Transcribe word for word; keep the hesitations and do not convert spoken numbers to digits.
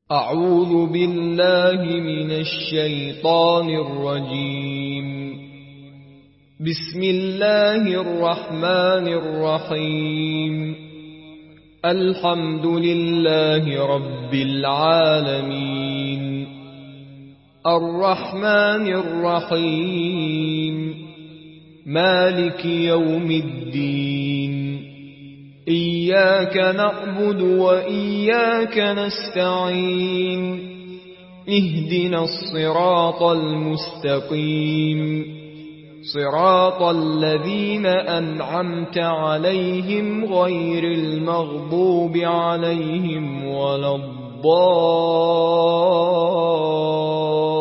أعوذ بالله من الشيطان الرجيم. بسم الله الرحمن الرحيم. الحمد لله رب العالمين. الرحمن الرحيم. مالك يوم الدين. إياك نعبد وإياك نستعين. اهدنا الصراط المستقيم، صراط الذين أنعمت عليهم غير المغضوب عليهم ولا الضالين.